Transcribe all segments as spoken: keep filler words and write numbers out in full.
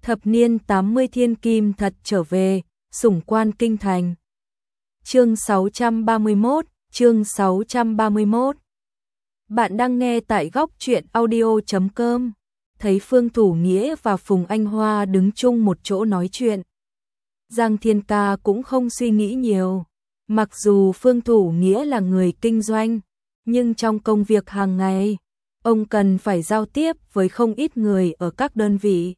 Thập niên tám mươi thiên kim thật trở về, sủng quan kinh thành. Chương sáu trăm ba mươi mốt, chương sáu trăm ba mươi mốt. Bạn đang nghe tại góc truyện audio chấm com. Thấy Phương Thủ Nghĩa và Phùng Anh Hoa đứng chung một chỗ nói chuyện, Giang Thiên Ca cũng không suy nghĩ nhiều. Mặc dù Phương Thủ Nghĩa là người kinh doanh, nhưng trong công việc hàng ngày, ông cần phải giao tiếp với không ít người ở các đơn vị.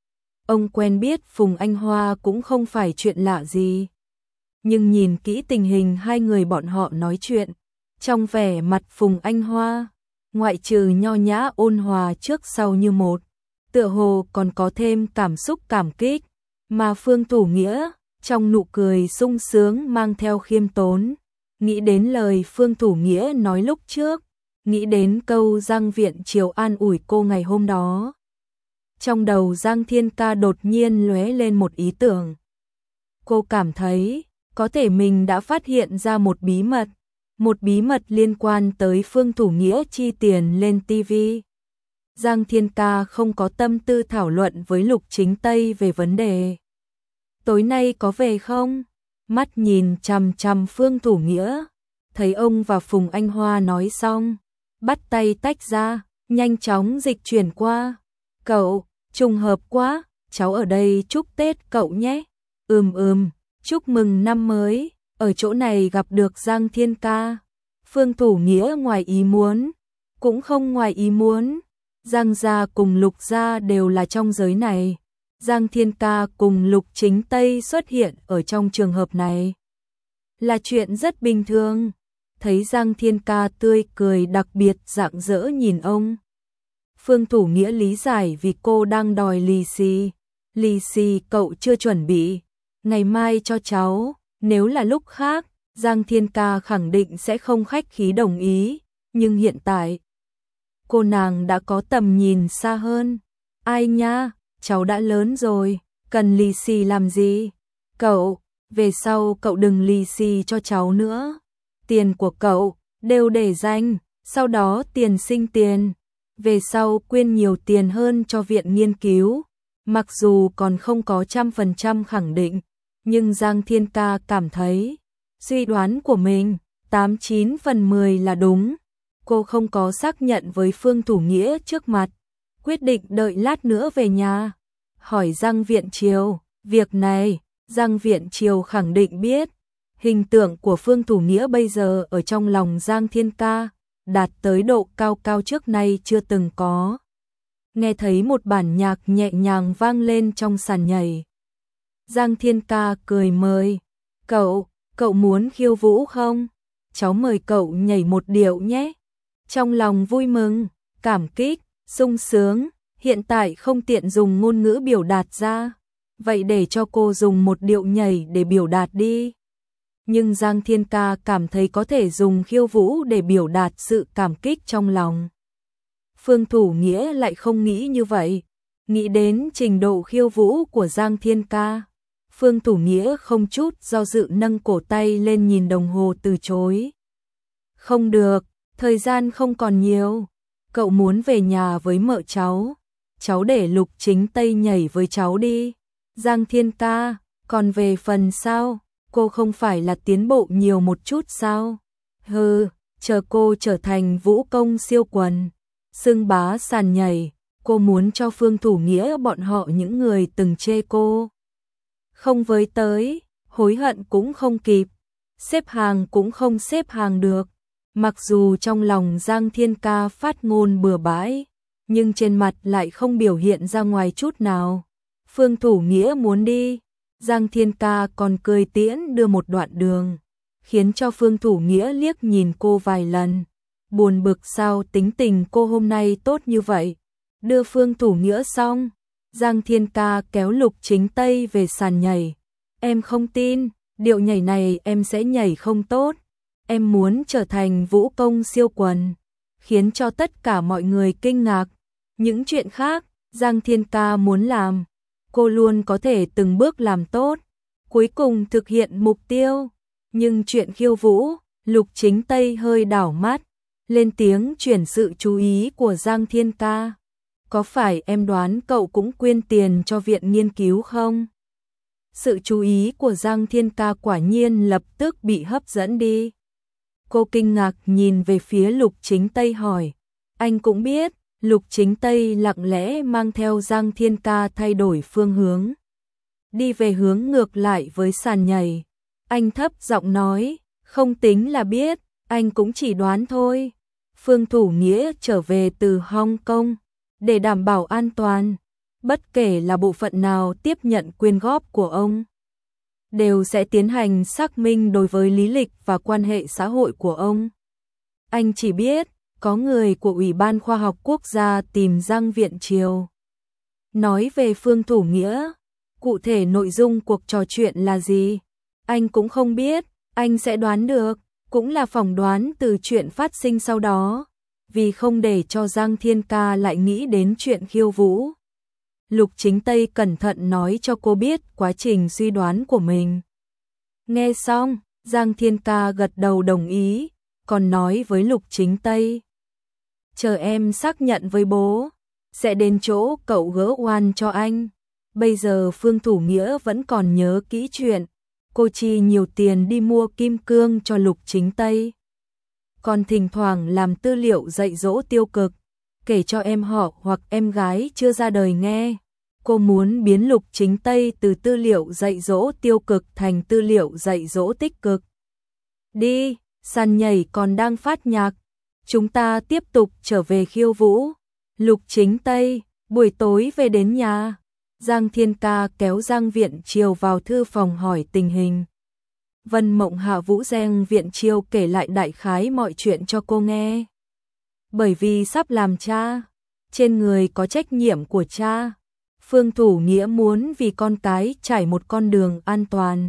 Ông quen biết Phùng Anh Hoa cũng không phải chuyện lạ gì. Nhưng nhìn kỹ tình hình hai người bọn họ nói chuyện, trong vẻ mặt Phùng Anh Hoa, ngoại trừ nho nhã ôn hòa trước sau như một, tựa hồ còn có thêm cảm xúc cảm kích, mà Phương Thủ Nghĩa, trong nụ cười sung sướng mang theo khiêm tốn, nghĩ đến lời Phương Thủ Nghĩa nói lúc trước, nghĩ đến câu Giang Viện Triều an ủi cô ngày hôm đó. Trong đầu Giang Thiên Ca đột nhiên lóe lên một ý tưởng. Cô cảm thấy, có thể mình đã phát hiện ra một bí mật, một bí mật liên quan tới Phương Thủ Nghĩa chi tiền lên ti vi. Giang Thiên Ca không có tâm tư thảo luận với Lục Chính Tây về vấn đề. Tối nay có về không? Mắt nhìn chằm chằm Phương Thủ Nghĩa, thấy ông và Phùng Anh Hoa nói xong, bắt tay tách ra, nhanh chóng dịch chuyển qua. Cậu, trùng hợp quá, cháu ở đây chúc Tết cậu nhé. Ừm ừm, chúc mừng năm mới, ở chỗ này gặp được Giang Thiên Ca. Phương Thủ Nghĩa ngoài ý muốn, cũng không ngoài ý muốn. Giang gia cùng Lục gia đều là trong giới này. Giang Thiên Ca cùng Lục Chính Tây xuất hiện ở trong trường hợp này là chuyện rất bình thường. Thấy Giang Thiên Ca tươi cười đặc biệt rạng rỡ nhìn ông, Phương Thủ Nghĩa lý giải vì cô đang đòi lì xì. Lì xì cậu chưa chuẩn bị, ngày mai cho cháu. Nếu là lúc khác, Giang Thiên Ca khẳng định sẽ không khách khí đồng ý, nhưng hiện tại cô nàng đã có tầm nhìn xa hơn. Ai nha, cháu đã lớn rồi, cần lì xì làm gì? Cậu, về sau cậu đừng lì xì cho cháu nữa. Tiền của cậu đều để dành, sau đó tiền sinh tiền, về sau quyên nhiều tiền hơn cho viện nghiên cứu. Mặc dù còn không có trăm phần trăm khẳng định, nhưng Giang Thiên Ca cảm thấy suy đoán của mình tám chín phần mười là đúng. Cô không có xác nhận với Phương Thủ Nghĩa trước mặt, quyết định đợi lát nữa về nhà hỏi Giang Viện Triều. Việc này Giang Viện Triều khẳng định biết. Hình tượng của Phương Thủ Nghĩa bây giờ ở trong lòng Giang Thiên Ca đạt tới độ cao cao trước nay chưa từng có. Nghe thấy một bản nhạc nhẹ nhàng vang lên trong sàn nhảy, Giang Thiên Ca cười mời. Cậu, cậu muốn khiêu vũ không? Cháu mời cậu nhảy một điệu nhé. Trong lòng vui mừng, cảm kích, sung sướng, hiện tại không tiện dùng ngôn ngữ biểu đạt ra, vậy để cho cô dùng một điệu nhảy để biểu đạt đi. Nhưng Giang Thiên Ca cảm thấy có thể dùng khiêu vũ để biểu đạt sự cảm kích trong lòng. Phương Thủ Nghĩa lại không nghĩ như vậy. Nghĩ đến trình độ khiêu vũ của Giang Thiên Ca, Phương Thủ Nghĩa không chút do dự nâng cổ tay lên nhìn đồng hồ từ chối. Không được, thời gian không còn nhiều. Cậu muốn về nhà với mợ cháu, cháu để Lục Chính Tây nhảy với cháu đi. Giang Thiên Ca, còn về phần sao? Cô không phải là tiến bộ nhiều một chút sao? Hừ, chờ cô trở thành vũ công siêu quần, xưng bá sàn nhảy, cô muốn cho Phương Thủ Nghĩa bọn họ những người từng chê cô không với tới, hối hận cũng không kịp, xếp hàng cũng không xếp hàng được. Mặc dù trong lòng Giang Thiên Ca phát ngôn bừa bãi, nhưng trên mặt lại không biểu hiện ra ngoài chút nào. Phương Thủ Nghĩa muốn đi, Giang Thiên Ca còn cười tiễn đưa một đoạn đường, khiến cho Phương Thủ Nghĩa liếc nhìn cô vài lần. Buồn bực sao tính tình cô hôm nay tốt như vậy. Đưa Phương Thủ Nghĩa xong, Giang Thiên Ca kéo Lục Chính Tây về sàn nhảy. Em không tin, điệu nhảy này em sẽ nhảy không tốt. Em muốn trở thành vũ công siêu quần, khiến cho tất cả mọi người kinh ngạc. Những chuyện khác, Giang Thiên Ca muốn làm, cô luôn có thể từng bước làm tốt, cuối cùng thực hiện mục tiêu. Nhưng chuyện khiêu vũ, Lục Chính Tây hơi đảo mắt, lên tiếng chuyển sự chú ý của Giang Thiên Ca. có phải em đoán cậu cũng quyên tiền cho viện nghiên cứu không? Sự chú ý của Giang Thiên Ca quả nhiên lập tức bị hấp dẫn đi. Cô kinh ngạc nhìn về phía Lục Chính Tây hỏi. Anh cũng biết, Lục Chính Tây lặng lẽ mang theo Giang Thiên Ca thay đổi phương hướng. Đi về hướng ngược lại với sàn nhảy. Anh thấp giọng nói, không tính là biết, anh cũng chỉ đoán thôi. Phương Thủ Nghĩa trở về từ Hong Kong để đảm bảo an toàn. Bất kể là bộ phận nào tiếp nhận quyên góp của ông, đều sẽ tiến hành xác minh đối với lý lịch và quan hệ xã hội của ông. Anh chỉ biết, có người của Ủy ban Khoa học Quốc gia tìm Giang Viện Triều. Nói về Phương Thủ Nghĩa, cụ thể nội dung cuộc trò chuyện là gì, anh cũng không biết, anh sẽ đoán được, cũng là phỏng đoán từ chuyện phát sinh sau đó, vì không để cho Giang Thiên Ca lại nghĩ đến chuyện khiêu vũ. Lục Chính Tây cẩn thận nói cho cô biết quá trình suy đoán của mình. Nghe xong, Giang Thiên Ca gật đầu đồng ý, còn nói với Lục Chính Tây. Chờ em xác nhận với bố, sẽ đến chỗ cậu gỡ oan cho anh. Bây giờ Phương Thủ Nghĩa vẫn còn nhớ kỹ chuyện, cô chi nhiều tiền đi mua kim cương cho Lục Chính Tây. Còn thỉnh thoảng làm tư liệu dạy dỗ tiêu cực, kể cho em họ hoặc em gái chưa ra đời nghe. Cô muốn biến Lục Chính Tây từ tư liệu dạy dỗ tiêu cực thành tư liệu dạy dỗ tích cực. Đi, sàn nhảy còn đang phát nhạc. Chúng ta tiếp tục trở về khiêu vũ. Lục Chính Tây, buổi tối về đến nhà. Giang Thiên Ca kéo Giang Viện Triều vào thư phòng hỏi tình hình. Vân Mộng Hạ Vũ Giang Viện Triều kể lại đại khái mọi chuyện cho cô nghe. Bởi vì sắp làm cha, trên người có trách nhiệm của cha. Phương Thủ Nghĩa muốn vì con cái trải một con đường an toàn,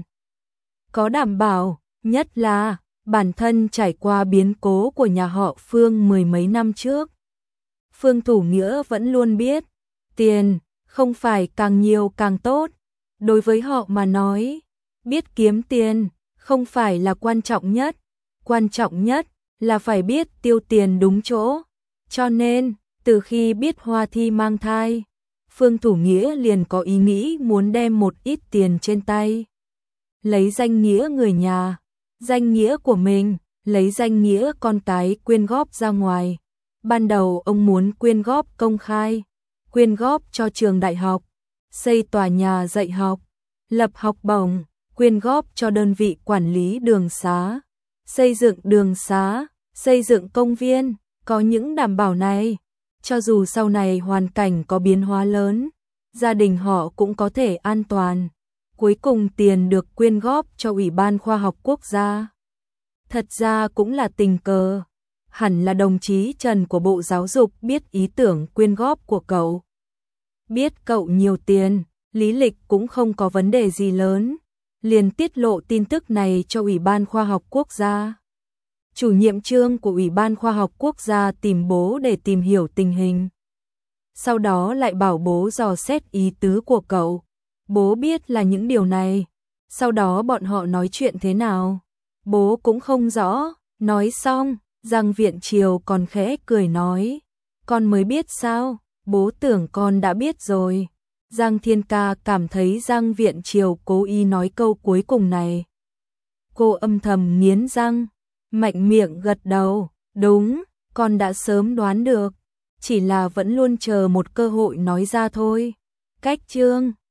có đảm bảo, nhất là bản thân trải qua biến cố của nhà họ Phương mười mấy năm trước. Phương Thủ Nghĩa vẫn luôn biết, tiền không phải càng nhiều càng tốt. Đối với họ mà nói, biết kiếm tiền không phải là quan trọng nhất, quan trọng nhất là phải biết tiêu tiền đúng chỗ. Cho nên, từ khi biết Hoa Thi mang thai, Phương Thủ Nghĩa liền có ý nghĩ muốn đem một ít tiền trên tay, lấy danh nghĩa người nhà, danh nghĩa của mình, lấy danh nghĩa con cái quyên góp ra ngoài. Ban đầu ông muốn quyên góp công khai, quyên góp cho trường đại học, xây tòa nhà dạy học, lập học bổng, quyên góp cho đơn vị quản lý đường xá, xây dựng đường xá, xây dựng công viên. Có những đảm bảo này, cho dù sau này hoàn cảnh có biến hóa lớn, gia đình họ cũng có thể an toàn. Cuối cùng tiền được quyên góp cho Ủy ban Khoa học Quốc gia. Thật ra cũng là tình cờ, hẳn là đồng chí Trần của Bộ Giáo dục biết ý tưởng quyên góp của cậu. Biết cậu nhiều tiền, lý lịch cũng không có vấn đề gì lớn, liền tiết lộ tin tức này cho Ủy ban Khoa học Quốc gia. Chủ nhiệm chương của Ủy ban Khoa học Quốc gia tìm bố để tìm hiểu tình hình. Sau đó lại bảo bố dò xét ý tứ của cậu. Bố biết là những điều này. Sau đó bọn họ nói chuyện thế nào, bố cũng không rõ. Nói xong, Giang Viện Triều còn khẽ cười nói, con mới biết sao, bố tưởng con đã biết rồi. Giang Thiên Ca cảm thấy Giang Viện Triều cố ý nói câu cuối cùng này. Cô âm thầm nghiến răng, mạnh miệng gật đầu, đúng, con đã sớm đoán được, chỉ là vẫn luôn chờ một cơ hội nói ra thôi. Cách chương